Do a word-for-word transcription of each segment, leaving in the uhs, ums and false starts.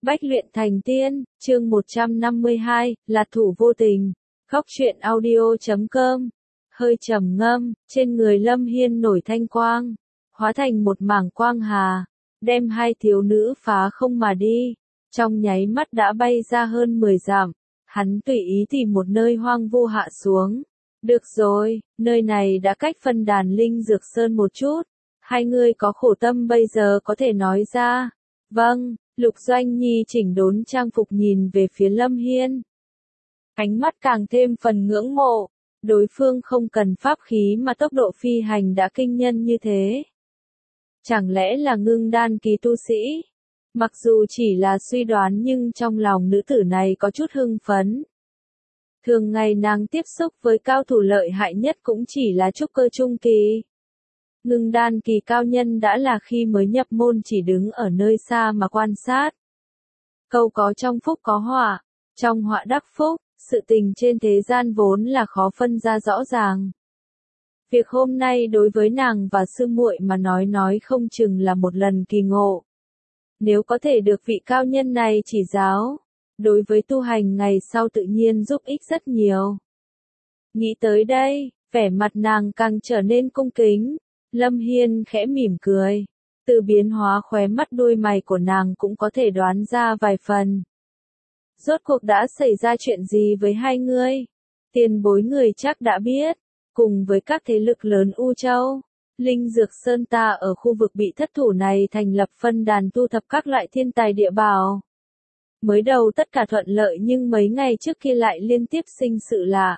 Bách luyện thành tiên, chương một trăm năm mươi hai, là thủ vô tình. Góc truyện audio chấm com. Hơi trầm ngâm, trên người Lâm Hiên nổi thanh quang, hóa thành một mảng quang hà, đem hai thiếu nữ phá không mà đi. Trong nháy mắt đã bay ra hơn mười dặm, hắn tùy ý tìm một nơi hoang vu hạ xuống. Được rồi, nơi này đã cách phân đàn linh dược sơn một chút. Hai người có khổ tâm bây giờ có thể nói ra. Vâng. Lục Doanh Nhi chỉnh đốn trang phục nhìn về phía Lâm Hiên. Ánh mắt càng thêm phần ngưỡng mộ, đối phương không cần pháp khí mà tốc độ phi hành đã kinh nhân như thế. Chẳng lẽ là ngưng đan kỳ tu sĩ? Mặc dù chỉ là suy đoán nhưng trong lòng nữ tử này có chút hưng phấn. Thường ngày nàng tiếp xúc với cao thủ lợi hại nhất cũng chỉ là trúc cơ trung kỳ. Ngưng đan kỳ cao nhân đã là khi mới nhập môn chỉ đứng ở nơi xa mà quan sát. Câu có trong phúc có họa, trong họa đắc phúc, sự tình trên thế gian vốn là khó phân ra rõ ràng. Việc hôm nay đối với nàng và sư muội mà nói nói không chừng là một lần kỳ ngộ. Nếu có thể được vị cao nhân này chỉ giáo, đối với tu hành ngày sau tự nhiên giúp ích rất nhiều. Nghĩ tới đây, vẻ mặt nàng càng trở nên cung kính. Lâm Hiên khẽ mỉm cười, từ biến hóa khóe mắt đuôi mày của nàng cũng có thể đoán ra vài phần. Rốt cuộc đã xảy ra chuyện gì với hai ngươi? Tiền bối người chắc đã biết, cùng với các thế lực lớn U Châu, Linh Dược Sơn ta ở khu vực bị thất thủ này thành lập phân đàn tu thập các loại thiên tài địa bảo. Mới đầu tất cả thuận lợi nhưng mấy ngày trước kia lại liên tiếp sinh sự lạ.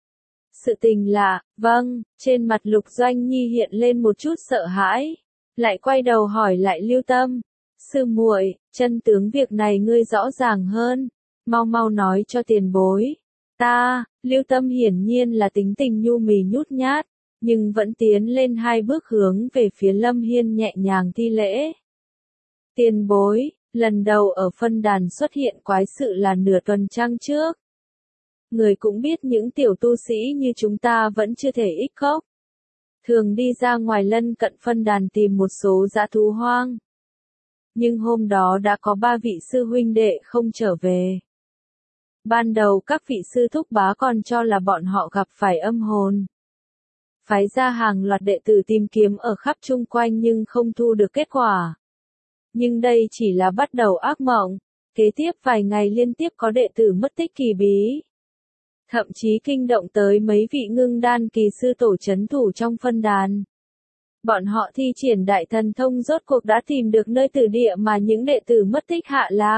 Sự tình là, vâng, trên mặt Lục Doanh Nhi hiện lên một chút sợ hãi, lại quay đầu hỏi lại Lưu Tâm, sư muội, chân tướng việc này ngươi rõ ràng hơn, mau mau nói cho tiền bối. Ta, Lưu Tâm hiển nhiên là tính tình nhu mì nhút nhát, nhưng vẫn tiến lên hai bước hướng về phía Lâm Hiên nhẹ nhàng thi lễ. Tiền bối, lần đầu ở phân đàn xuất hiện quái sự là nửa tuần trăng trước. Người cũng biết những tiểu tu sĩ như chúng ta vẫn chưa thể ích khốc. Thường đi ra ngoài lân cận phân đàn tìm một số dã thú hoang. Nhưng hôm đó đã có ba vị sư huynh đệ không trở về. Ban đầu các vị sư thúc bá còn cho là bọn họ gặp phải âm hồn. Phái ra hàng loạt đệ tử tìm kiếm ở khắp chung quanh nhưng không thu được kết quả. Nhưng đây chỉ là bắt đầu ác mộng. Kế tiếp vài ngày liên tiếp có đệ tử mất tích kỳ bí. Thậm chí kinh động tới mấy vị ngưng đan kỳ sư tổ chấn thủ trong phân đàn. Bọn họ thi triển đại thần thông rốt cuộc đã tìm được nơi tử địa mà những đệ tử mất tích hạ lạc.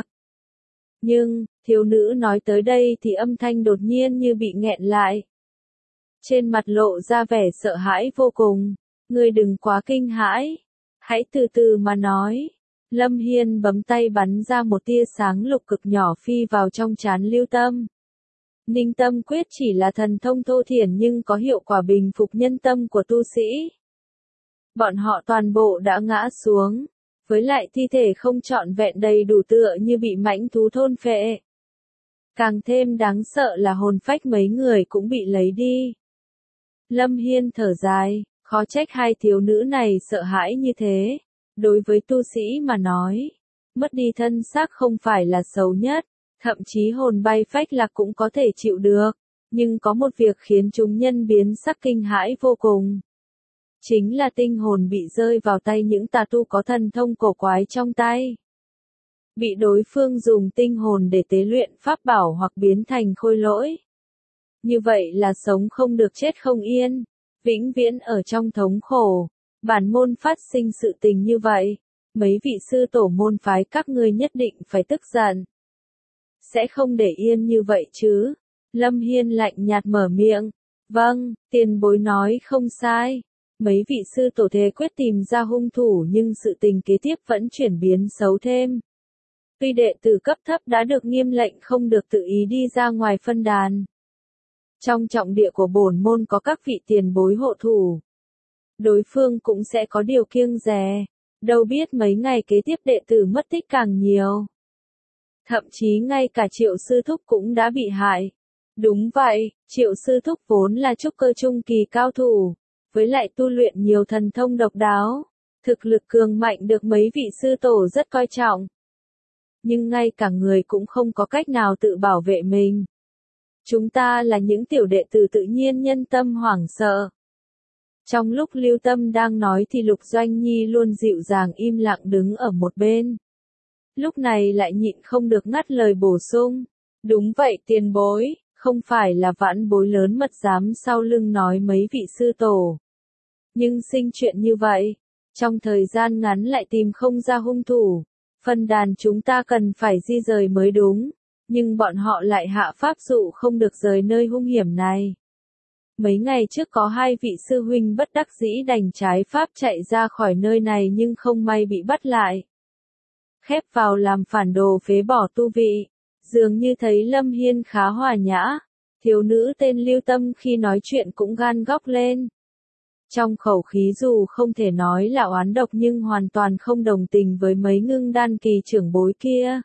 Nhưng, thiếu nữ nói tới đây thì âm thanh đột nhiên như bị nghẹn lại. Trên mặt lộ ra vẻ sợ hãi vô cùng. Ngươi đừng quá kinh hãi. Hãy từ từ mà nói. Lâm Hiên bấm tay bắn ra một tia sáng lục cực nhỏ phi vào trong trán Lưu Tâm. Ninh tâm quyết chỉ là thần thông thô thiển nhưng có hiệu quả bình phục nhân tâm của tu sĩ. Bọn họ toàn bộ đã ngã xuống, với lại thi thể không trọn vẹn đầy đủ tựa như bị mãnh thú thôn phệ. Càng thêm đáng sợ là hồn phách mấy người cũng bị lấy đi. Lâm Hiên thở dài, khó trách hai thiếu nữ này sợ hãi như thế. Đối với tu sĩ mà nói, mất đi thân xác không phải là xấu nhất. Thậm chí hồn bay phách lạc cũng có thể chịu được, nhưng có một việc khiến chúng nhân biến sắc kinh hãi vô cùng. Chính là tinh hồn bị rơi vào tay những tà tu có thần thông cổ quái trong tay. Bị đối phương dùng tinh hồn để tế luyện pháp bảo hoặc biến thành khôi lỗi. Như vậy là sống không được chết không yên, vĩnh viễn ở trong thống khổ. Bản môn phát sinh sự tình như vậy, mấy vị sư tổ môn phái các ngươi nhất định phải tức giận. Sẽ không để yên như vậy chứ. Lâm Hiên lạnh nhạt mở miệng. Vâng, tiền bối nói không sai. Mấy vị sư tổ thề quyết tìm ra hung thủ nhưng sự tình kế tiếp vẫn chuyển biến xấu thêm. Tuy đệ tử cấp thấp đã được nghiêm lệnh không được tự ý đi ra ngoài phân đàn. Trong trọng địa của bổn môn có các vị tiền bối hộ thủ. Đối phương cũng sẽ có điều kiêng dè. Đâu biết mấy ngày kế tiếp đệ tử mất tích càng nhiều. Thậm chí ngay cả Triệu sư thúc cũng đã bị hại. Đúng vậy, Triệu sư thúc vốn là trúc cơ trung kỳ cao thủ, với lại tu luyện nhiều thần thông độc đáo, thực lực cường mạnh được mấy vị sư tổ rất coi trọng. nhưng ngay cả người cũng không có cách nào tự bảo vệ mình. Chúng ta là những tiểu đệ tử tự nhiên nhân tâm hoảng sợ. Trong lúc Lưu Tâm đang nói thì Lục Doanh Nhi luôn dịu dàng im lặng đứng ở một bên. Lúc này lại nhịn không được ngắt lời bổ sung. Đúng vậy tiền bối, không phải là vãn bối lớn mật dám sau lưng nói mấy vị sư tổ. Nhưng sinh chuyện như vậy, trong thời gian ngắn lại tìm không ra hung thủ. Phân đàn chúng ta cần phải di rời mới đúng, nhưng bọn họ lại hạ pháp dụ không được rời nơi hung hiểm này. Mấy ngày trước có hai vị sư huynh bất đắc dĩ đành trái pháp chạy ra khỏi nơi này nhưng không may bị bắt lại. Khép vào làm phản đồ phế bỏ tu vị, dường như thấy Lâm Hiên khá hòa nhã, thiếu nữ tên Lưu Tâm khi nói chuyện cũng gan góc lên. Trong khẩu khí dù không thể nói là oán độc nhưng hoàn toàn không đồng tình với mấy ngưng đan kỳ trưởng bối kia.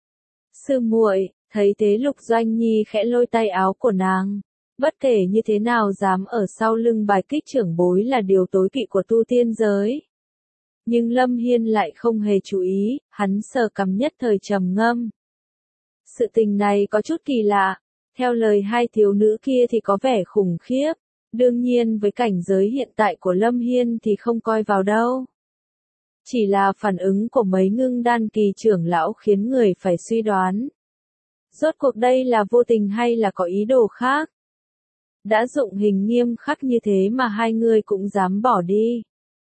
Sư muội, thấy thế Lục Doanh Nhi khẽ lôi tay áo của nàng. Bất kể như thế nào dám ở sau lưng bài kích trưởng bối là điều tối kỵ của tu tiên giới. Nhưng Lâm Hiên lại không hề chú ý, hắn sờ cằm nhất thời trầm ngâm. Sự tình này có chút kỳ lạ, theo lời hai thiếu nữ kia thì có vẻ khủng khiếp, đương nhiên với cảnh giới hiện tại của Lâm Hiên thì không coi vào đâu. Chỉ là phản ứng của mấy ngưng đan kỳ trưởng lão khiến người phải suy đoán. Rốt cuộc đây là vô tình hay là có ý đồ khác? Đã dụng hình nghiêm khắc như thế mà hai người cũng dám bỏ đi.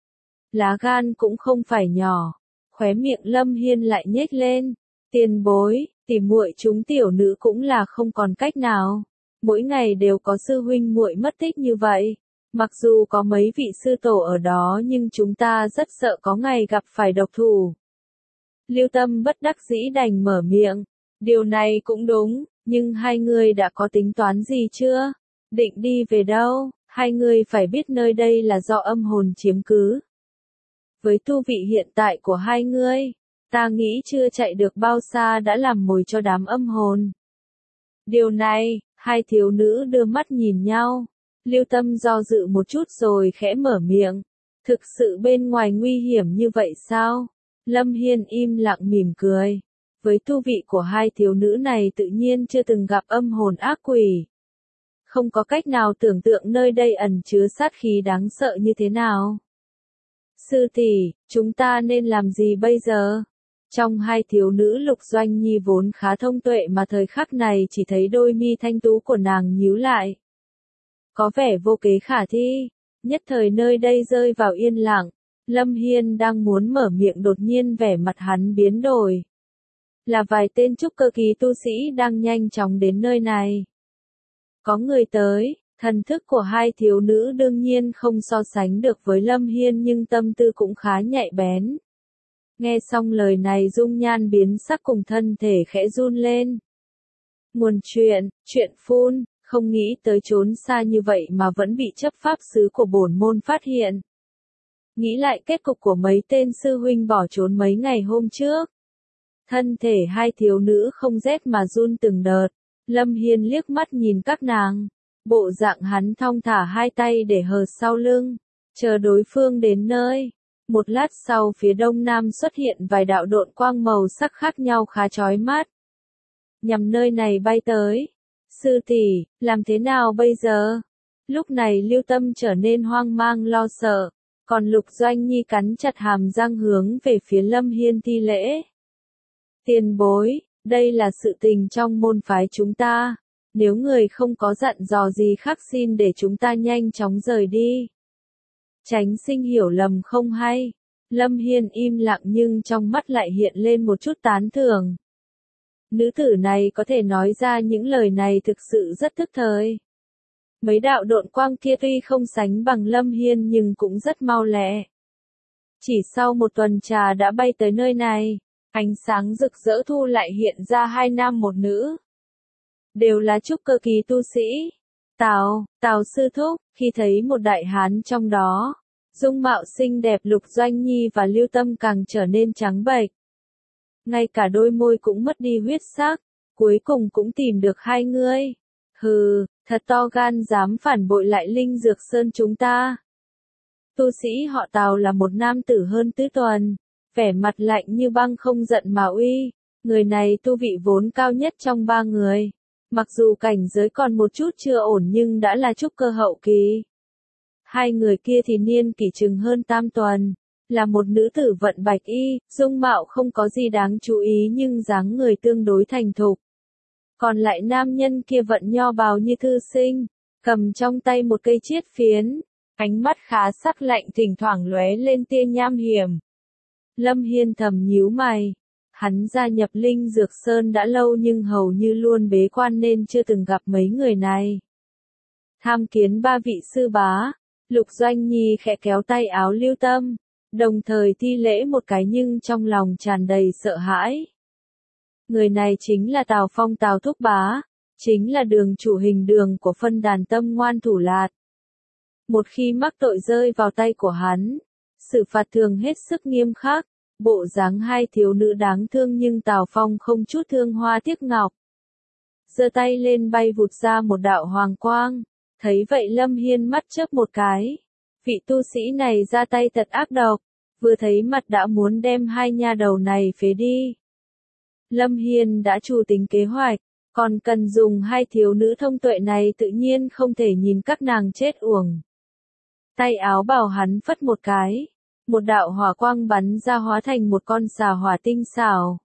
Lá gan cũng không phải nhỏ, khóe miệng Lâm Hiên lại nhếch lên. Tiền bối, tỉ muội chúng tiểu nữ cũng là không còn cách nào. Mỗi ngày đều có sư huynh muội mất tích như vậy. Mặc dù có mấy vị sư tổ ở đó nhưng chúng ta rất sợ có ngày gặp phải độc thủ. Lưu Tâm bất đắc dĩ đành mở miệng. Điều này cũng đúng, nhưng hai người đã có tính toán gì chưa? Định đi về đâu? Hai người phải biết nơi đây là do âm hồn chiếm cứ. Với tu vị hiện tại của hai người, ta nghĩ chưa chạy được bao xa đã làm mồi cho đám âm hồn. Điều này, hai thiếu nữ đưa mắt nhìn nhau. Lưu Tâm do dự một chút rồi khẽ mở miệng. Thực sự bên ngoài nguy hiểm như vậy sao? Lâm Hiên im lặng mỉm cười. Với tu vị của hai thiếu nữ này tự nhiên chưa từng gặp âm hồn ác quỷ. Không có cách nào tưởng tượng nơi đây ẩn chứa sát khí đáng sợ như thế nào. Sư tỷ, chúng ta nên làm gì bây giờ? Trong hai thiếu nữ Lục Doanh Nhi vốn khá thông tuệ mà thời khắc này chỉ thấy đôi mi thanh tú của nàng nhíu lại. Có vẻ vô kế khả thi, nhất thời nơi đây rơi vào yên lặng. Lâm Hiên đang muốn mở miệng đột nhiên vẻ mặt hắn biến đổi. Là vài tên trúc cơ kỳ tu sĩ đang nhanh chóng đến nơi này. Có người tới, thần thức của hai thiếu nữ đương nhiên không so sánh được với Lâm Hiên nhưng tâm tư cũng khá nhạy bén. Nghe xong lời này dung nhan biến sắc cùng thân thể khẽ run lên. Nguồn chuyện, chuyện phun, không nghĩ tới trốn xa như vậy mà vẫn bị chấp pháp sứ của bổn môn phát hiện. Nghĩ lại kết cục của mấy tên sư huynh bỏ trốn mấy ngày hôm trước. Thân thể hai thiếu nữ không rét mà run từng đợt. Lâm Hiên liếc mắt nhìn các nàng. Bộ dạng hắn thong thả hai tay để hờ sau lưng. Chờ đối phương đến nơi. Một lát sau phía đông nam xuất hiện vài đạo độn quang màu sắc khác nhau khá chói mắt. Nhằm nơi này bay tới. Sư tỷ, làm thế nào bây giờ? Lúc này Lưu Tâm trở nên hoang mang lo sợ. Còn Lục Doanh Nhi cắn chặt hàm răng hướng về phía Lâm Hiên thi lễ. Tiền bối, đây là sự tình trong môn phái chúng ta. Nếu người không có dặn dò gì khác xin để chúng ta nhanh chóng rời đi. Tránh sinh hiểu lầm không hay. Lâm Hiên im lặng nhưng trong mắt lại hiện lên một chút tán thưởng. Nữ tử này có thể nói ra những lời này thực sự rất thức thời. Mấy đạo độn quang kia tuy không sánh bằng Lâm Hiên nhưng cũng rất mau lẹ. Chỉ sau một tuần trà đã bay tới nơi này, ánh sáng rực rỡ thu lại hiện ra hai nam một nữ. Đều là trúc cơ kỳ tu sĩ. Tào, Tào sư thúc, khi thấy một đại hán trong đó, dung mạo xinh đẹp Lục Doanh Nhi và Lưu Tâm càng trở nên trắng bệch. Ngay cả đôi môi cũng mất đi huyết sắc, cuối cùng cũng tìm được hai ngươi. Hừ, thật to gan dám phản bội lại Linh Dược Sơn chúng ta. Tu sĩ họ Tào là một nam tử hơn tứ tuần, vẻ mặt lạnh như băng không giận mà uy. Người này tu vị vốn cao nhất trong ba người. Mặc dù cảnh giới còn một chút chưa ổn nhưng đã là trúc cơ hậu kỳ. Hai người kia thì niên kỷ chừng hơn tam tuần. Là một nữ tử vận bạch y, dung mạo không có gì đáng chú ý nhưng dáng người tương đối thành thục. Còn lại nam nhân kia vận nho bào như thư sinh, cầm trong tay một cây chiết phiến, ánh mắt khá sắc lạnh thỉnh thoảng lóe lên tia nham hiểm. Lâm Hiên thầm nhíu mày. Hắn gia nhập Linh Dược Sơn đã lâu nhưng hầu như luôn bế quan nên chưa từng gặp mấy người này. Tham kiến ba vị sư bá, Lục Doanh Nhi khẽ kéo tay áo Lưu Tâm, đồng thời thi lễ một cái nhưng trong lòng tràn đầy sợ hãi. Người này chính là Tào Phong Tào Thúc Bá, chính là đường chủ hình đường của phân đàn Tâm Ngoan Thủ Lạt. Một khi mắc tội rơi vào tay của hắn, xử phạt thường hết sức nghiêm khắc. Bộ dáng hai thiếu nữ đáng thương nhưng Tào Phong không chút thương hoa tiếc ngọc. Giơ tay lên bay vụt ra một đạo hoàng quang. Thấy vậy Lâm Hiên mắt chớp một cái. Vị tu sĩ này ra tay thật ác độc. Vừa thấy mặt đã muốn đem hai nha đầu này phế đi. Lâm Hiên đã chủ tính kế hoạch. Còn cần dùng hai thiếu nữ thông tuệ này tự nhiên không thể nhìn các nàng chết uổng. Tay áo bào hắn phất một cái. Một đạo hỏa quang bắn ra hóa thành một con xà hỏa tinh xảo.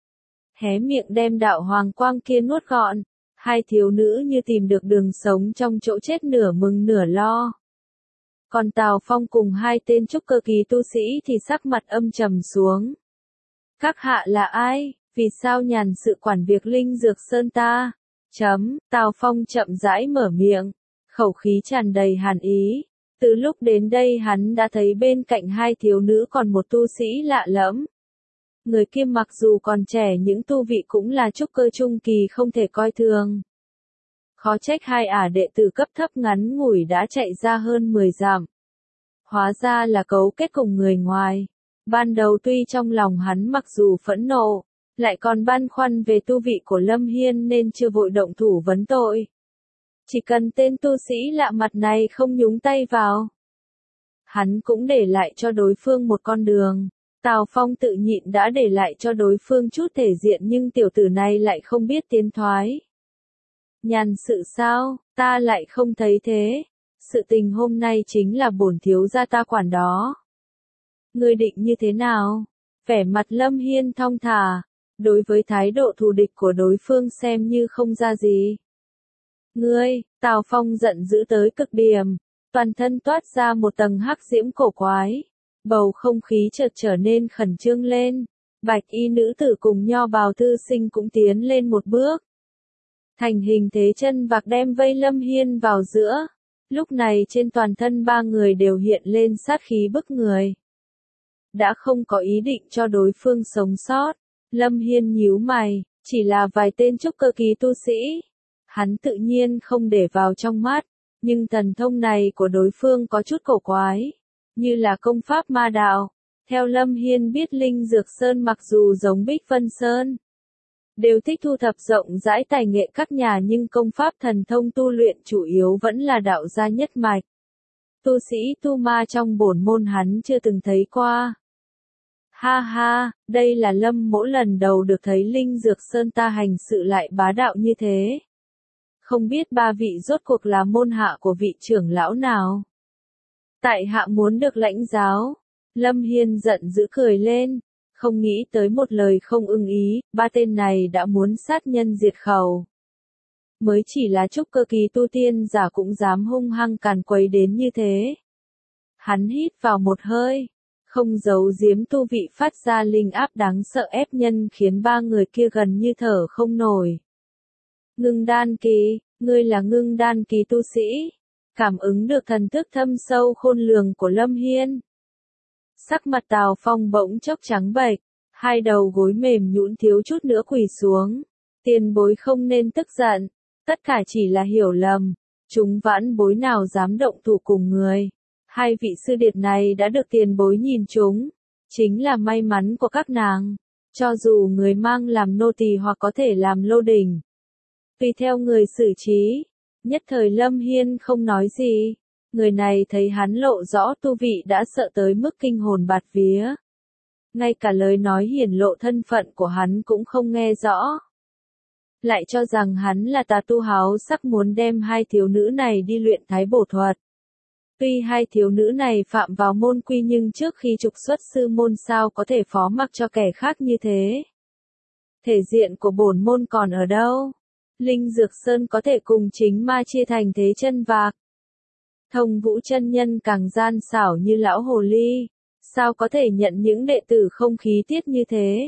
Hé miệng đem đạo hoàng quang kia nuốt gọn. Hai thiếu nữ như tìm được đường sống trong chỗ chết nửa mừng nửa lo. Còn Tào Phong cùng hai tên trúc cơ kỳ tu sĩ thì sắc mặt âm trầm xuống. Các hạ là ai? Vì sao nhàn sự quản việc Linh Dược Sơn ta? Chấm, Tào Phong chậm rãi mở miệng. Khẩu khí tràn đầy hàn ý. Từ lúc đến đây hắn đã thấy bên cạnh hai thiếu nữ còn một tu sĩ lạ lẫm. Người kia mặc dù còn trẻ những tu vị cũng là trúc cơ trung kỳ không thể coi thường. Khó trách hai ả đệ tử cấp thấp ngắn ngủi đã chạy ra hơn mười dặm. Hóa ra là cấu kết cùng người ngoài. Ban đầu tuy trong lòng hắn mặc dù phẫn nộ, lại còn băn khoăn về tu vị của Lâm Hiên nên chưa vội động thủ vấn tội. Chỉ cần tên tu sĩ lạ mặt này không nhúng tay vào, hắn cũng để lại cho đối phương một con đường. Tào Phong tự nhịn đã để lại cho đối phương chút thể diện nhưng tiểu tử này lại không biết tiến thoái. Nhàn sự sao, ta lại không thấy thế. Sự tình hôm nay chính là bổn thiếu gia ta quản đó. Ngươi định như thế nào? Vẻ mặt Lâm Hiên thong thả, đối với thái độ thù địch của đối phương xem như không ra gì. Ngươi, Tào Phong giận dữ tới cực điểm, toàn thân toát ra một tầng hắc diễm cổ quái. Bầu không khí chợt trở nên khẩn trương lên. Bạch y nữ tử cùng nho bào thư sinh cũng tiến lên một bước. Thành hình thế chân vạc đem vây Lâm Hiên vào giữa. Lúc này trên toàn thân ba người đều hiện lên sát khí bức người. Đã không có ý định cho đối phương sống sót. Lâm Hiên nhíu mày, chỉ là vài tên trúc cơ kỳ tu sĩ. Hắn tự nhiên không để vào trong mắt, nhưng thần thông này của đối phương có chút cổ quái, như là công pháp ma đạo. Theo Lâm Hiên biết Linh Dược Sơn mặc dù giống Bích Vân Sơn, đều thích thu thập rộng rãi tài nghệ các nhà nhưng công pháp thần thông tu luyện chủ yếu vẫn là đạo gia nhất mạch. Tu sĩ tu ma trong bổn môn hắn chưa từng thấy qua. Ha ha, đây là Lâm Mỗ lần đầu được thấy Linh Dược Sơn ta hành sự lại bá đạo như thế. Không biết ba vị rốt cuộc là môn hạ của vị trưởng lão nào? Tại hạ muốn được lãnh giáo. Lâm Hiên giận dữ cười lên, không nghĩ tới một lời không ưng ý, ba tên này đã muốn sát nhân diệt khẩu. Mới chỉ là trúc cơ kỳ tu tiên giả cũng dám hung hăng càn quấy đến như thế. Hắn hít vào một hơi, không giấu giếm tu vị phát ra linh áp đáng sợ ép nhân khiến ba người kia gần như thở không nổi. Ngưng đan kỳ, ngươi là ngưng đan kỳ tu sĩ. Cảm ứng được thần thức thâm sâu khôn lường của Lâm Hiên. Sắc mặt Tào Phong bỗng chốc trắng bệch, hai đầu gối mềm nhũn thiếu chút nữa quỳ xuống. Tiền bối không nên tức giận, tất cả chỉ là hiểu lầm, chúng vãn bối nào dám động thủ cùng người. Hai vị sư điệt này đã được tiền bối nhìn chúng, chính là may mắn của các nàng, cho dù người mang làm nô tỳ hoặc có thể làm lô đình. Tùy theo người xử trí. Nhất thời Lâm Hiên không nói gì, người này thấy hắn lộ rõ tu vị đã sợ tới mức kinh hồn bạt vía. ngay cả lời nói hiển lộ thân phận của hắn cũng không nghe rõ. Lại cho rằng hắn là tà tu háo sắc muốn đem hai thiếu nữ này đi luyện thái bổ thuật. Tuy hai thiếu nữ này phạm vào môn quy nhưng trước khi trục xuất sư môn sao có thể phó mặc cho kẻ khác như thế. Thể diện của bổn môn còn ở đâu? Linh Dược Sơn có thể cùng chính ma chia thành thế chân vạc. Thông Vũ chân nhân càng gian xảo như lão hồ ly, sao có thể nhận những đệ tử không khí tiết như thế?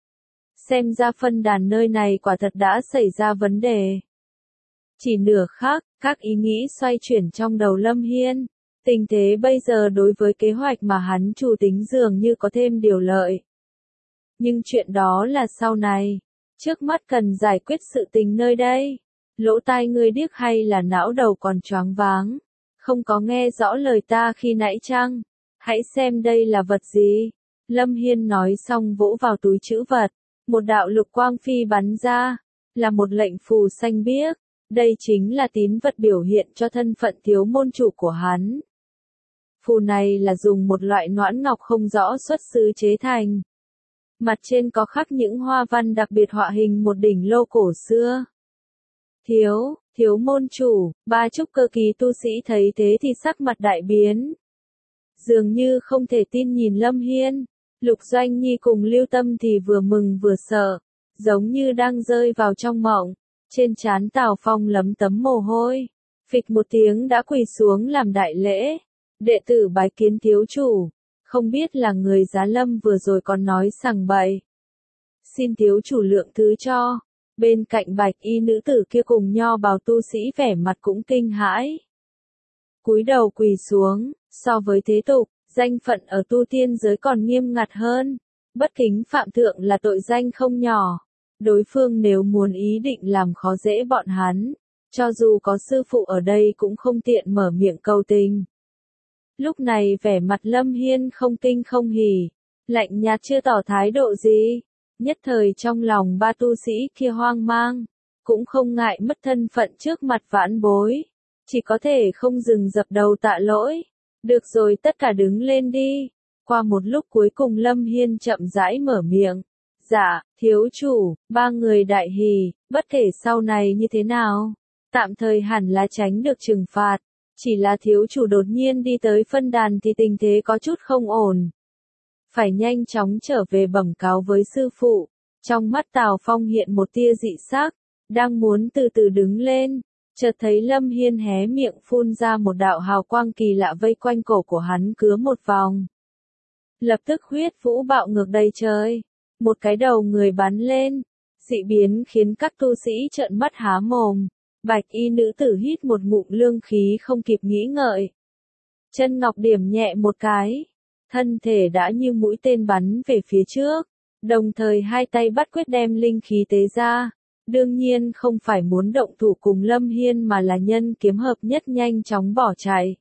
Xem ra phân đàn nơi này quả thật đã xảy ra vấn đề. Chỉ nửa khắc, các ý nghĩ xoay chuyển trong đầu Lâm Hiên. Tình thế bây giờ đối với kế hoạch mà hắn chủ tính dường như có thêm điều lợi. Nhưng chuyện đó là sau này. Trước mắt cần giải quyết sự tình nơi đây. Lỗ tai ngươi điếc hay là não đầu còn choáng váng? Không có nghe rõ lời ta khi nãy chăng? Hãy xem đây là vật gì? Lâm Hiên nói xong vỗ vào túi trữ vật. Một đạo lục quang phi bắn ra. Là một lệnh phù xanh biếc. Đây chính là tín vật biểu hiện cho thân phận thiếu môn chủ của hắn. Phù này là dùng một loại noãn ngọc không rõ xuất xứ chế thành. Mặt trên có khắc những hoa văn đặc biệt họa hình một đỉnh lô cổ xưa. Thiếu, thiếu môn chủ, ba trúc cơ kỳ tu sĩ thấy thế thì sắc mặt đại biến. Dường như không thể tin nhìn Lâm Hiên. Lục Doanh Nhi cùng Lưu Tâm thì vừa mừng vừa sợ, giống như đang rơi vào trong mộng. Trên trán Tào Phong lấm tấm mồ hôi. Phịch một tiếng đã quỳ xuống làm đại lễ. Đệ tử bái kiến thiếu chủ. Không biết là người Giá Lâm vừa rồi còn nói sằng bậy. Xin thiếu chủ lượng thứ cho. Bên cạnh bạch y nữ tử kia cùng nho bào tu sĩ vẻ mặt cũng kinh hãi. Cúi đầu quỳ xuống, so với thế tục, danh phận ở tu tiên giới còn nghiêm ngặt hơn. Bất kính phạm thượng là tội danh không nhỏ. Đối phương nếu muốn ý định làm khó dễ bọn hắn, cho dù có sư phụ ở đây cũng không tiện mở miệng cầu tình. Lúc này vẻ mặt Lâm Hiên không kinh không hỉ, lạnh nhạt chưa tỏ thái độ gì. Nhất thời trong lòng ba tu sĩ kia hoang mang, cũng không ngại mất thân phận trước mặt vãn bối. Chỉ có thể không dừng dập đầu tạ lỗi. Được rồi, tất cả đứng lên đi. Qua một lúc cuối cùng Lâm Hiên chậm rãi mở miệng. Dạ, thiếu chủ, ba người đại hỉ, bất kể sau này như thế nào. Tạm thời hẳn là tránh được trừng phạt. Chỉ là thiếu chủ đột nhiên đi tới phân đàn thì tình thế có chút không ổn. Phải nhanh chóng trở về bẩm cáo với sư phụ. Trong mắt Tào Phong hiện một tia dị sắc, đang muốn từ từ đứng lên. Chợt thấy Lâm Hiên hé miệng phun ra một đạo hào quang kỳ lạ vây quanh cổ của hắn cứa một vòng. Lập tức huyết vũ bạo ngược đầy trời. Một cái đầu người bắn lên. Dị biến khiến các tu sĩ trợn mắt há mồm. Bạch y nữ tử hít một ngụm lương khí không kịp nghĩ ngợi. Chân ngọc điểm nhẹ một cái. Thân thể đã như mũi tên bắn về phía trước. Đồng thời hai tay bắt quyết đem linh khí tế ra. Đương nhiên không phải muốn động thủ cùng Lâm Hiên mà là nhân kiếm hợp nhất nhanh chóng bỏ chạy.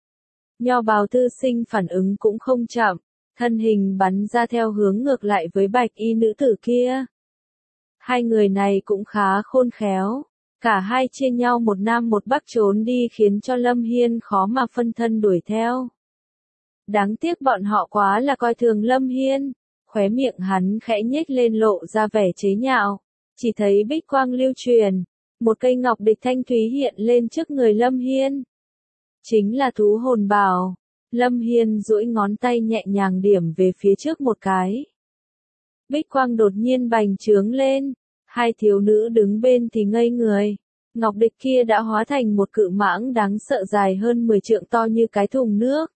Nho bào thư sinh phản ứng cũng không chậm. Thân hình bắn ra theo hướng ngược lại với bạch y nữ tử kia. Hai người này cũng khá khôn khéo. Cả hai chia nhau một nam một bắc trốn đi khiến cho Lâm Hiên khó mà phân thân đuổi theo. Đáng tiếc bọn họ quá là coi thường Lâm Hiên. Khóe miệng hắn khẽ nhếch lên lộ ra vẻ chế nhạo. Chỉ thấy bích quang lưu truyền. Một cây ngọc địch thanh thúy hiện lên trước người Lâm Hiên. Chính là thú hồn bảo. Lâm Hiên duỗi ngón tay nhẹ nhàng điểm về phía trước một cái. Bích quang đột nhiên bành trướng lên. Hai thiếu nữ đứng bên thì ngây người. Ngọc địch kia đã hóa thành một cự mãng đáng sợ dài hơn mười trượng to như cái thùng nước.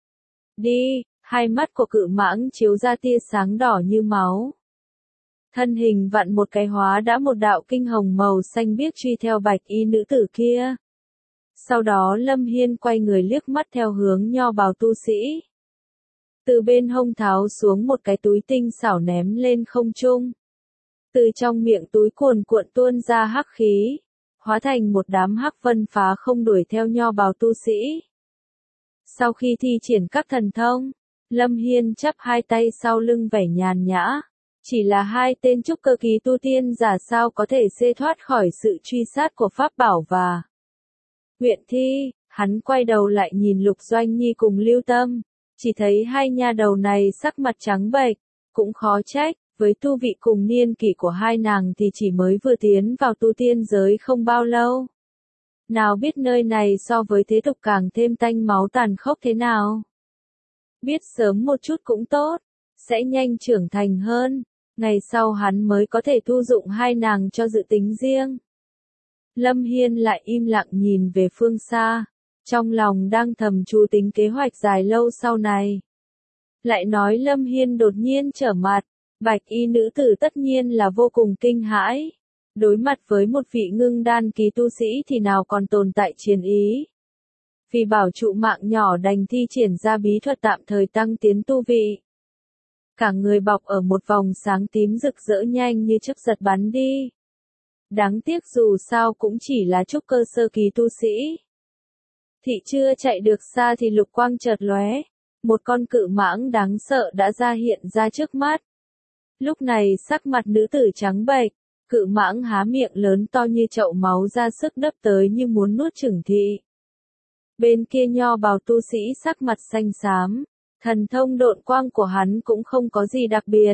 Đi, hai mắt của cự mãng chiếu ra tia sáng đỏ như máu. Thân hình vặn một cái hóa đã một đạo kinh hồng màu xanh biếc truy theo bạch y nữ tử kia. Sau đó Lâm Hiên quay người liếc mắt theo hướng nho bào tu sĩ. Từ bên hông tháo xuống một cái túi tinh xảo ném lên không trung. Từ trong miệng túi cuồn cuộn tuôn ra hắc khí, hóa thành một đám hắc vân phá không đuổi theo nho bào tu sĩ. Sau khi thi triển các thần thông, Lâm Hiên chắp hai tay sau lưng vẻ nhàn nhã. Chỉ là hai tên trúc cơ kỳ tu tiên giả sao có thể xê thoát khỏi sự truy sát của pháp bảo và huyện thi. Hắn quay đầu lại nhìn Lục Doanh Nhi cùng Lưu Tâm, chỉ thấy hai nha đầu này sắc mặt trắng bệch, cũng khó trách, với tu vị cùng niên kỷ của hai nàng thì chỉ mới vừa tiến vào tu tiên giới không bao lâu. Nào biết nơi này so với thế tục càng thêm tanh máu tàn khốc thế nào. Biết sớm một chút cũng tốt, sẽ nhanh trưởng thành hơn, ngày sau hắn mới có thể thu dụng hai nàng cho dự tính riêng. Lâm Hiên lại im lặng nhìn về phương xa, trong lòng đang thầm chú tính kế hoạch dài lâu sau này. Lại nói Lâm Hiên đột nhiên trở mặt, bạch y nữ tử tất nhiên là vô cùng kinh hãi. Đối mặt với một vị ngưng đan kỳ tu sĩ thì nào còn tồn tại chiến ý. Vì bảo trụ mạng nhỏ đành thi triển ra bí thuật tạm thời tăng tiến tu vị. Cả người bọc ở một vòng sáng tím rực rỡ nhanh như chớp giật bắn đi. Đáng tiếc dù sao cũng chỉ là trúc cơ sơ kỳ tu sĩ. Thị chưa chạy được xa thì lục quang chợt lóe, một con cự mãng đáng sợ đã ra hiện ra trước mắt. Lúc này sắc mặt nữ tử trắng bệch, cự mãng há miệng lớn to như chậu máu ra sức đấp tới như muốn nuốt chửng thị. Bên kia nho bào tu sĩ sắc mặt xanh xám, thần thông độn quang của hắn cũng không có gì đặc biệt.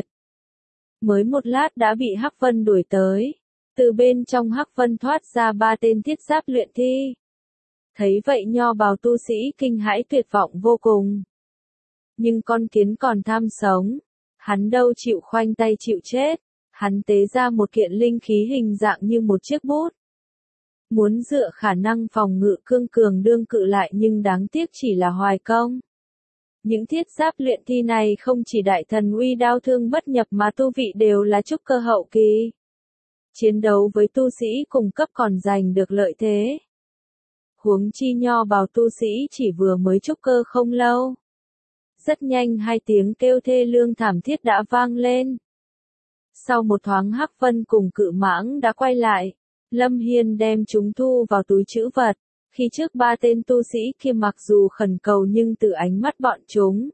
Mới một lát đã bị Hắc Vân đuổi tới, từ bên trong Hắc Vân thoát ra ba tên thiết giáp luyện thi. Thấy vậy nho bào tu sĩ kinh hãi tuyệt vọng vô cùng. Nhưng con kiến còn tham sống, hắn đâu chịu khoanh tay chịu chết, hắn tế ra một kiện linh khí hình dạng như một chiếc bút. Muốn dựa khả năng phòng ngự cương cường đương cự lại nhưng đáng tiếc chỉ là hoài công. Những thiết giáp luyện thi này không chỉ đại thần uy đao thương bất nhập mà tu vị đều là trúc cơ hậu kỳ. Chiến đấu với tu sĩ cùng cấp còn giành được lợi thế. Huống chi nho bào tu sĩ chỉ vừa mới trúc cơ không lâu. Rất nhanh hai tiếng kêu thê lương thảm thiết đã vang lên. Sau một thoáng Hắc Vân cùng cự mãng đã quay lại, Lâm Hiên đem chúng thu vào túi trữ vật, khi trước ba tên tu sĩ kia mặc dù khẩn cầu nhưng từ ánh mắt bọn chúng.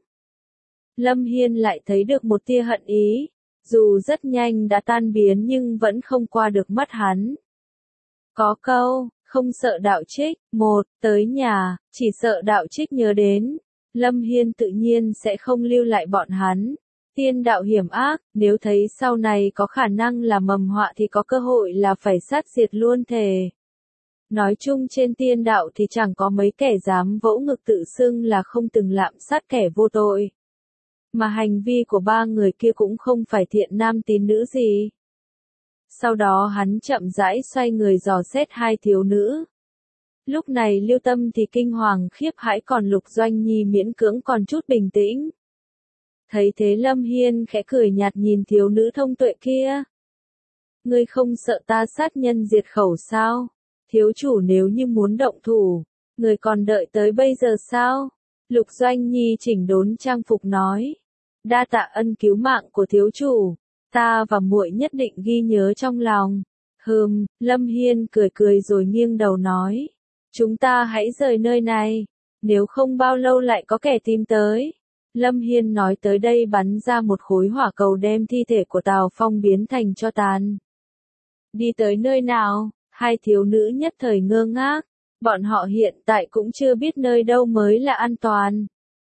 Lâm Hiên lại thấy được một tia hận ý, dù rất nhanh đã tan biến nhưng vẫn không qua được mắt hắn. Có câu, không sợ đạo trích, một, tới nhà, chỉ sợ đạo trích nhớ đến. Lâm Hiên tự nhiên sẽ không lưu lại bọn hắn. Tiên đạo hiểm ác, nếu thấy sau này có khả năng là mầm họa thì có cơ hội là phải sát diệt luôn thề. Nói chung trên tiên đạo thì chẳng có mấy kẻ dám vỗ ngực tự xưng là không từng lạm sát kẻ vô tội. Mà hành vi của ba người kia cũng không phải thiện nam tín nữ gì. Sau đó hắn chậm rãi xoay người dò xét hai thiếu nữ. Lúc này Lưu Tâm thì kinh hoàng khiếp hãi còn Lục Doanh Nhi miễn cưỡng còn chút bình tĩnh. Thấy thế Lâm Hiên khẽ cười nhạt nhìn thiếu nữ thông tuệ kia. Ngươi không sợ ta sát nhân diệt khẩu sao? Thiếu chủ nếu như muốn động thủ, người còn đợi tới bây giờ sao? Lục Doanh Nhi chỉnh đốn trang phục nói. Đa tạ ân cứu mạng của thiếu chủ, ta và muội nhất định ghi nhớ trong lòng. Hừm, Lâm Hiên cười cười rồi nghiêng đầu nói. Chúng ta hãy rời nơi này, nếu không bao lâu lại có kẻ tìm tới. Lâm Hiên nói tới đây bắn ra một khối hỏa cầu đem thi thể của Tào Phong biến thành tro tàn. Đi tới nơi nào? Hai thiếu nữ nhất thời ngơ ngác, bọn họ hiện tại cũng chưa biết nơi đâu mới là an toàn.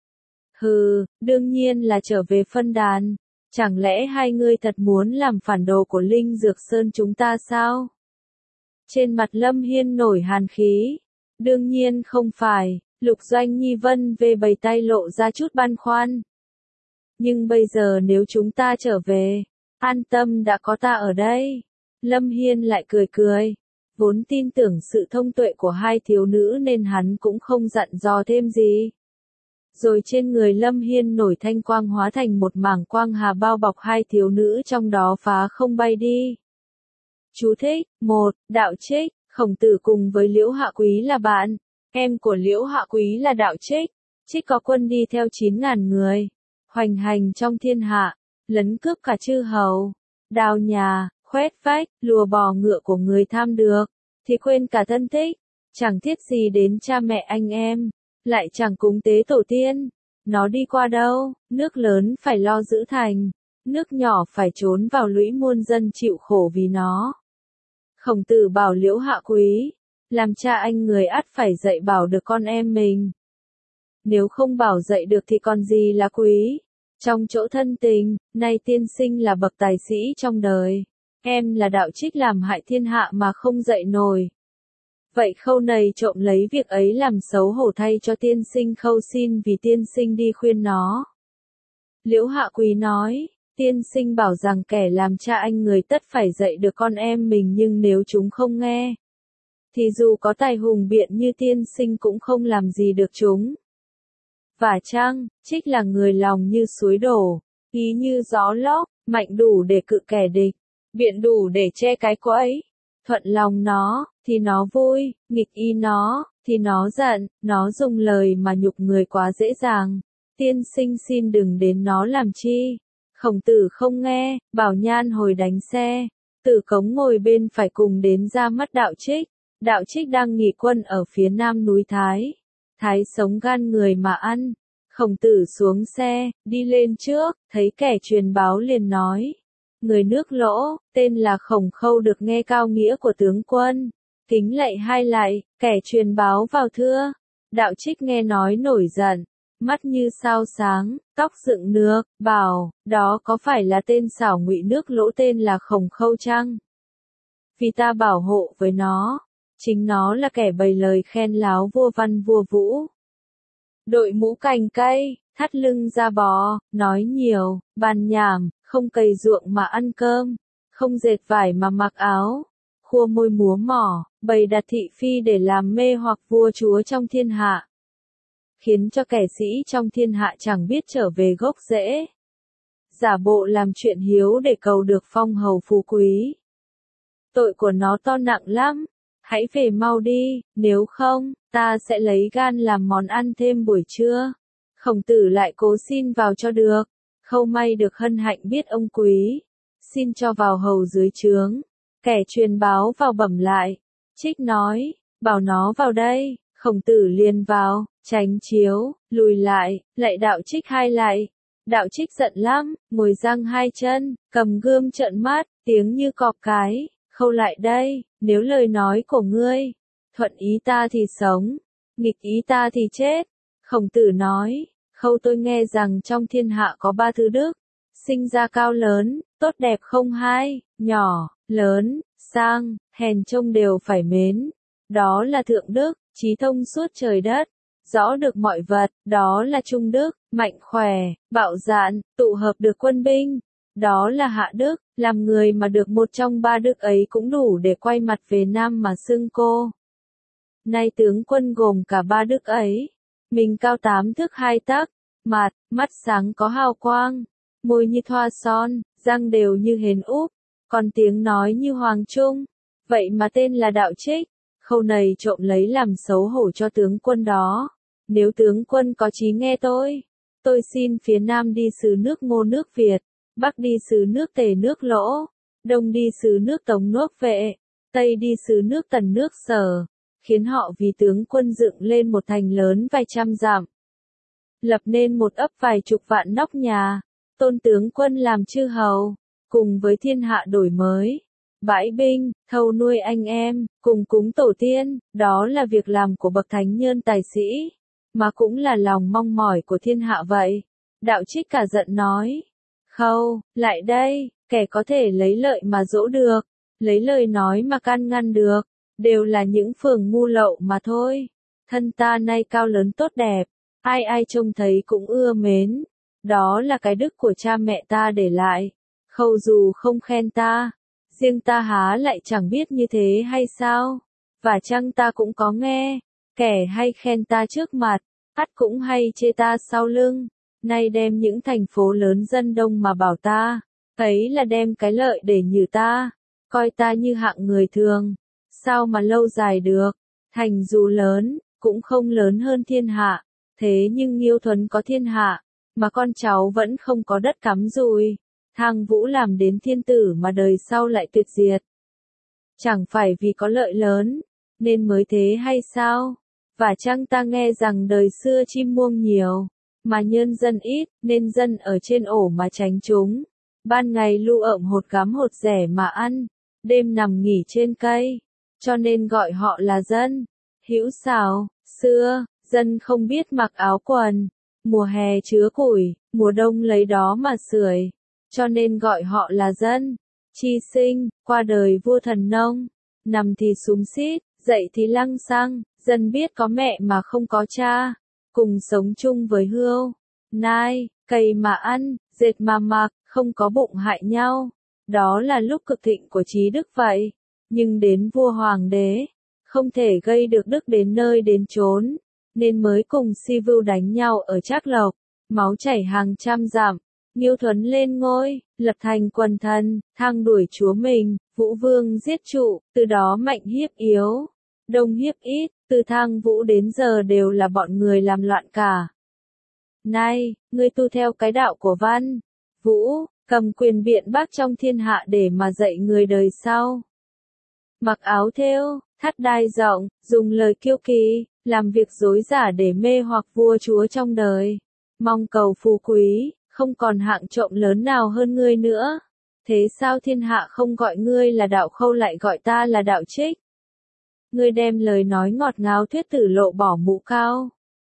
Hừ, đương nhiên là trở về phân đàn, chẳng lẽ hai ngươi thật muốn làm phản đồ của Linh Dược Sơn chúng ta sao? Trên mặt Lâm Hiên nổi hàn khí, đương nhiên không phải, Lục Doanh Nhi Vân về bày tay lộ ra chút băn khoăn. Nhưng bây giờ nếu chúng ta trở về, an tâm đã có ta ở đây. Lâm Hiên lại cười cười. Vốn tin tưởng sự thông tuệ của hai thiếu nữ nên hắn cũng không dặn dò thêm gì. Rồi trên người Lâm Hiên nổi thanh quang hóa thành một mảng quang hà bao bọc hai thiếu nữ trong đó phá không bay đi. Chú thích, một, đạo trích, Khổng Tử cùng với Liễu Hạ Quý là bạn, em của Liễu Hạ Quý là đạo trích, trích có quân đi theo chín ngàn người, hoành hành trong thiên hạ, lấn cướp cả chư hầu, đào nhà, khoét vách, lùa bò ngựa của người tham được, thì quên cả thân thích, chẳng thiết gì đến cha mẹ anh em, lại chẳng cúng tế tổ tiên, nó đi qua đâu, nước lớn phải lo giữ thành, nước nhỏ phải trốn vào lũy muôn dân chịu khổ vì nó. Khổng Tử bảo Liễu Hạ Quý, làm cha anh người ắt phải dạy bảo được con em mình. Nếu không bảo dạy được thì còn gì là quý, Trong chỗ thân tình, nay tiên sinh là bậc tài sĩ trong đời. Em là đạo trích làm hại thiên hạ mà không dậy nổi. Vậy Khâu này trộm lấy việc ấy làm xấu hổ thay cho tiên sinh Khâu xin vì tiên sinh đi khuyên nó. Liễu Hạ Quý nói, tiên sinh bảo rằng kẻ làm cha anh người tất phải dạy được con em mình nhưng nếu chúng không nghe, thì dù có tài hùng biện như tiên sinh cũng không làm gì được chúng. Và chăng, Trích là người lòng như suối đổ, ý như gió lốc, mạnh đủ để cự kẻ địch, biện đủ để che cái quẫy. Thuận lòng nó, thì nó vui, nghịch ý nó, thì nó giận, nó dùng lời mà nhục người quá dễ dàng. Tiên sinh xin đừng đến nó làm chi. Khổng Tử không nghe, bảo Nhan hồi đánh xe. Tử Cống ngồi bên phải cùng đến ra mắt Đạo Trích. Đạo Trích đang nghỉ quân ở phía nam núi Thái. Thái sống gan người mà ăn. Khổng Tử xuống xe, đi lên trước, thấy kẻ truyền báo liền nói. Người nước Lỗ, tên là Khổng Khâu được nghe cao nghĩa của tướng quân. Kính lạy hai lạy, kẻ truyền báo vào thưa. Đạo Trích nghe nói nổi giận, mắt như sao sáng, tóc dựng nước, bảo, đó có phải là tên xảo ngụy nước Lỗ tên là Khổng Khâu chăng? Vì ta bảo hộ với nó, chính nó là kẻ bày lời khen láo vua văn vua vũ. Đội mũ cành cây, thắt lưng da bò, nói nhiều, bàn nhảm, không cày ruộng mà ăn cơm, không dệt vải mà mặc áo, khua môi múa mỏ, bày đặt thị phi để làm mê hoặc vua chúa trong thiên hạ, khiến cho kẻ sĩ trong thiên hạ chẳng biết trở về gốc rễ, giả bộ làm chuyện hiếu để cầu được phong hầu phú quý. Tội của nó to nặng lắm, hãy về mau đi, nếu không, ta sẽ lấy gan làm món ăn thêm buổi trưa. Khổng Tử lại cố xin vào cho được. Khâu may được hân hạnh biết ông quý, xin cho vào hầu dưới trướng. Kẻ truyền báo vào bẩm lại. Trích nói, bảo nó vào đây. Khổng Tử liền vào, tránh chiếu, lùi lại, lạy Đạo Trích hai lạy. Đạo Trích giận lắm, ngồi giang hai chân, cầm gươm trợn mắt, tiếng như cọp cái. Khâu lại đây, nếu lời nói của ngươi thuận ý ta thì sống, nghịch ý ta thì chết. Khổng Tử nói, Khâu tôi nghe rằng trong thiên hạ có ba thứ đức, sinh ra cao lớn, tốt đẹp không hai, nhỏ, lớn, sang, hèn trông đều phải mến. Đó là thượng đức, trí thông suốt trời đất, rõ được mọi vật, đó là trung đức, mạnh khỏe, bạo dạn, tụ hợp được quân binh. Đó là hạ đức, làm người mà được một trong ba đức ấy cũng đủ để quay mặt về Nam mà xưng cô. Nay tướng quân gồm cả ba đức ấy, mình cao tám thước hai tấc, mặt, mắt sáng có hào quang, môi như thoa son, răng đều như hến úp, còn tiếng nói như hoàng trung. Vậy mà tên là Đạo Trích. Khâu này trộm lấy làm xấu hổ cho tướng quân đó. Nếu tướng quân có chí nghe tôi, tôi xin phía Nam đi xứ nước Ngô nước Việt, Bắc đi xứ nước Tề nước Lỗ, Đông đi xứ nước Tống nước Vệ, Tây đi xứ nước Tần nước Sở, khiến họ vì tướng quân dựng lên một thành lớn vài trăm dặm, lập nên một ấp vài chục vạn nóc nhà, tôn tướng quân làm chư hầu, cùng với thiên hạ đổi mới, bãi binh, thâu nuôi anh em, cùng cúng tổ tiên. Đó là việc làm của bậc thánh nhân tài sĩ, mà cũng là lòng mong mỏi của thiên hạ vậy. Đạo Trích cả giận nói, Khâu, lại đây, kẻ có thể lấy lợi mà dỗ được, lấy lời nói mà can ngăn được, đều là những phường ngu lậu mà thôi. Thân ta nay cao lớn tốt đẹp, ai ai trông thấy cũng ưa mến. Đó là cái đức của cha mẹ ta để lại. Khâu dù không khen ta, riêng ta há lại chẳng biết như thế hay sao? Và chăng ta cũng có nghe, kẻ hay khen ta trước mặt, ắt cũng hay chê ta sau lưng. Nay đem những thành phố lớn dân đông mà bảo ta, ấy là đem cái lợi để nhử ta, coi ta như hạng người thường. Sao mà lâu dài được? Thành dù lớn, cũng không lớn hơn thiên hạ. Thế nhưng Nghiêu Thuấn có thiên hạ, mà con cháu vẫn không có đất cắm rùi. Thang Vũ làm đến thiên tử mà đời sau lại tuyệt diệt. Chẳng phải vì có lợi lớn, nên mới thế hay sao? Và chăng ta nghe rằng đời xưa chim muông nhiều, mà nhân dân ít, nên dân ở trên ổ mà tránh chúng. Ban ngày lu ợm hột gắm hột rẻ mà ăn, đêm nằm nghỉ trên cây, cho nên gọi họ là dân. Hữu xảo, xưa, dân không biết mặc áo quần, mùa hè chứa củi, mùa đông lấy đó mà sưởi, cho nên gọi họ là dân. Chi sinh, qua đời vua thần nông, nằm thì xúm xít, dậy thì lăng xăng, dân biết có mẹ mà không có cha, cùng sống chung với hươu, nai, cày mà ăn, dệt mà mặc, không có bụng hại nhau. Đó là lúc cực thịnh của trí đức vậy. Nhưng đến vua hoàng đế, không thể gây được đức đến nơi đến chốn, nên mới cùng Si Vưu đánh nhau ở Trác Lộc, máu chảy hàng trăm dặm. Nghiêu Thuấn lên ngôi, lập thành quần thần, thang đuổi chúa mình, Vũ Vương giết trụ, từ đó mạnh hiếp yếu, đông hiếp ít, từ thang Vũ đến giờ đều là bọn người làm loạn cả. Nay, ngươi tu theo cái đạo của Văn, Vũ, cầm quyền biện bác trong thiên hạ để mà dạy người đời sau. Mặc áo thêu, thắt đai rộng, dùng lời kiêu kỳ, làm việc dối giả để mê hoặc vua chúa trong đời, mong cầu phú quý, không còn hạng trộm lớn nào hơn ngươi nữa. Thế sao thiên hạ không gọi ngươi là đạo Khâu lại gọi ta là đạo Trích? Ngươi đem lời nói ngọt ngào thuyết Tử Lộ bỏ mũ cao,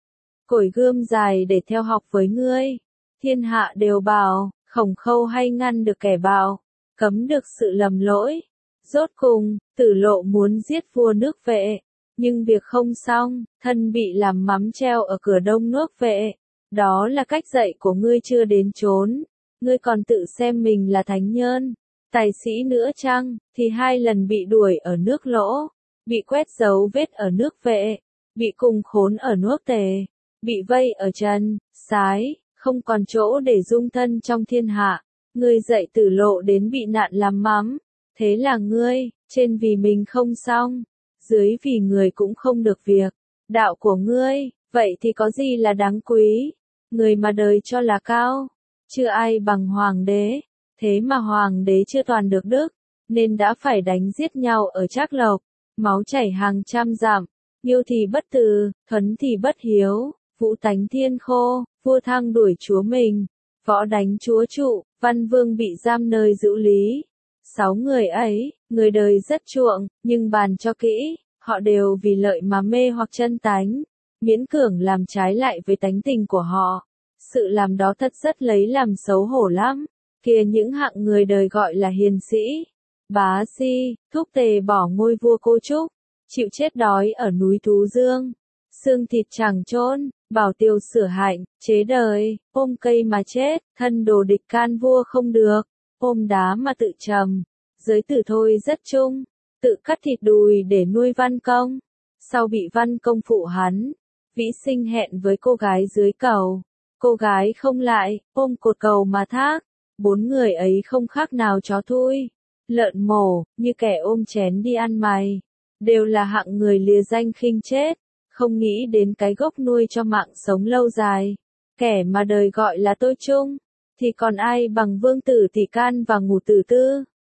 cổi gươm dài để theo học với ngươi. Thiên hạ đều bảo, Khổng Khâu hay ngăn được kẻ bạo, cấm được sự lầm lỗi. Rốt cùng, Tử Lộ muốn giết vua nước Vệ, nhưng việc không xong, thân bị làm mắm treo ở cửa đông nước Vệ. Đó là cách dạy của ngươi chưa đến chốn, ngươi còn tự xem mình là thánh nhân, tài sĩ nữa chăng, thì hai lần bị đuổi ở nước Lỗ, bị quét dấu vết ở nước Vệ, bị cùng khốn ở nước Tề, bị vây ở Trần, Sái, không còn chỗ để dung thân trong thiên hạ. Ngươi dạy Tử Lộ đến bị nạn làm mắm, thế là ngươi, trên vì mình không xong, dưới vì người cũng không được việc. Đạo của ngươi, vậy thì có gì là đáng quý? Người mà đời cho là cao, chưa ai bằng hoàng đế, thế mà hoàng đế chưa toàn được đức, nên đã phải đánh giết nhau ở Trác Lộc, máu chảy hàng trăm dặm. Nghiêu thì bất từ, Thuấn thì bất hiếu, Vũ tánh thiên khô, vua thang đuổi chúa mình, Võ đánh chúa trụ, Văn Vương bị giam nơi giữ lý. Sáu người ấy, người đời rất chuộng, nhưng bàn cho kỹ, họ đều vì lợi mà mê hoặc chân tánh, miễn cưỡng làm trái lại với tánh tình của họ. Sự làm đó thật rất lấy làm xấu hổ lắm. Kìa những hạng người đời gọi là hiền sĩ, Bá Si, thúc Tề bỏ ngôi vua Cô Trúc, chịu chết đói ở núi Thú Dương, xương thịt chẳng chôn, Bảo Tiêu sửa hạnh, chế đời, ôm cây mà chết, thân đồ địch can vua không được, ôm đá mà tự trầm, giới tử thôi rất chung, tự cắt thịt đùi để nuôi Văn Công. Sau bị Văn Công phụ hắn, Vĩ Sinh hẹn với cô gái dưới cầu, cô gái không lại, ôm cột cầu mà thác. Bốn người ấy không khác nào chó thui, lợn mổ, như kẻ ôm chén đi ăn mày, đều là hạng người lìa danh khinh chết, không nghĩ đến cái gốc nuôi cho mạng sống lâu dài. Kẻ mà đời gọi là tôi chung, thì còn ai bằng Vương tử Tỷ Can và Ngũ tử Tư.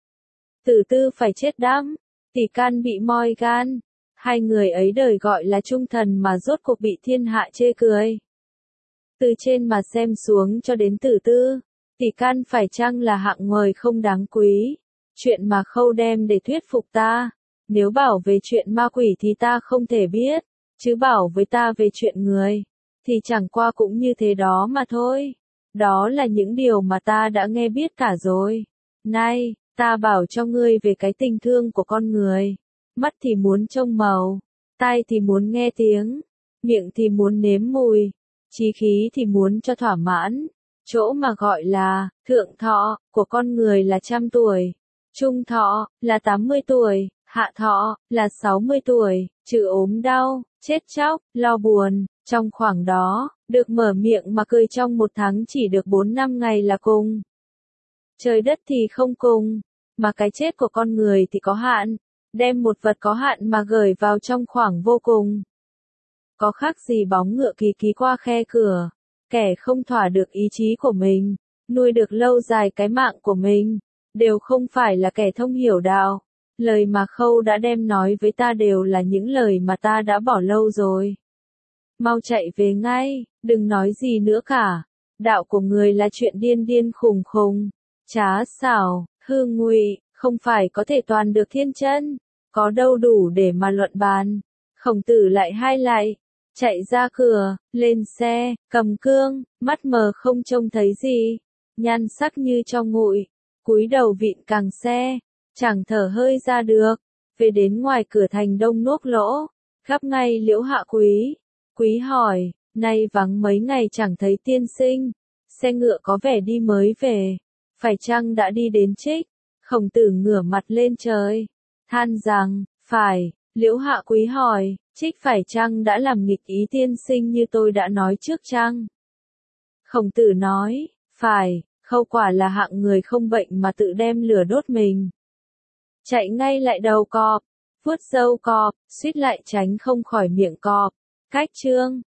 Tử Tư phải chết đắm, Tỷ Can bị moi gan. Hai người ấy đời gọi là trung thần mà rốt cuộc bị thiên hạ chê cười. Từ trên mà xem xuống cho đến Tử Tư, Tỷ Can phải chăng là hạng người không đáng quý? Chuyện mà Khâu đem để thuyết phục ta, nếu bảo về chuyện ma quỷ thì ta không thể biết, chứ bảo với ta về chuyện người, thì chẳng qua cũng như thế đó mà thôi. Đó là những điều mà ta đã nghe biết cả rồi. Nay, ta bảo cho ngươi về cái tình thương của con người. Mắt thì muốn trông màu, tai thì muốn nghe tiếng, miệng thì muốn nếm mùi, chí khí thì muốn cho thỏa mãn. Chỗ mà gọi là thượng thọ của con người là trăm tuổi, trung thọ là tám mươi tuổi, hạ thọ là sáu mươi tuổi, trừ ốm đau, chết chóc, lo buồn, trong khoảng đó, được mở miệng mà cười trong một tháng chỉ được bốn năm ngày là cùng. Trời đất thì không cùng, mà cái chết của con người thì có hạn, đem một vật có hạn mà gửi vào trong khoảng vô cùng. Có khác gì bóng ngựa kỳ ký qua khe cửa, kẻ không thỏa được ý chí của mình, nuôi được lâu dài cái mạng của mình, đều không phải là kẻ thông hiểu đạo. Lời mà Khâu đã đem nói với ta đều là những lời mà ta đã bỏ lâu rồi. Mau chạy về ngay, đừng nói gì nữa cả. Đạo của người là chuyện điên điên khùng khùng, trá xảo, hư ngụy, không phải có thể toàn được thiên chân, có đâu đủ để mà luận bàn. Khổng Tử lại hai lại, chạy ra cửa, lên xe, cầm cương, mắt mờ không trông thấy gì, nhan sắc như cho nguội, cúi đầu vịn càng xe, chẳng thở hơi ra được, về đến ngoài cửa thành đông nuốt lỗ, gặp ngay Liễu Hạ Quý, Quý hỏi, nay vắng mấy ngày chẳng thấy tiên sinh, xe ngựa có vẻ đi mới về, phải chăng đã đi đến Trích? Khổng Tử ngửa mặt lên trời, than rằng, phải, Liễu Hạ Quý hỏi, Trích phải chăng đã làm nghịch ý tiên sinh như tôi đã nói trước chăng? Khổng Tử nói, phải, Khâu quả là hạng người không bệnh mà tự đem lửa đốt mình. Chạy ngay lại đầu cọp, vuốt râu cọp, suýt lại tránh không khỏi miệng cọp. Cách chương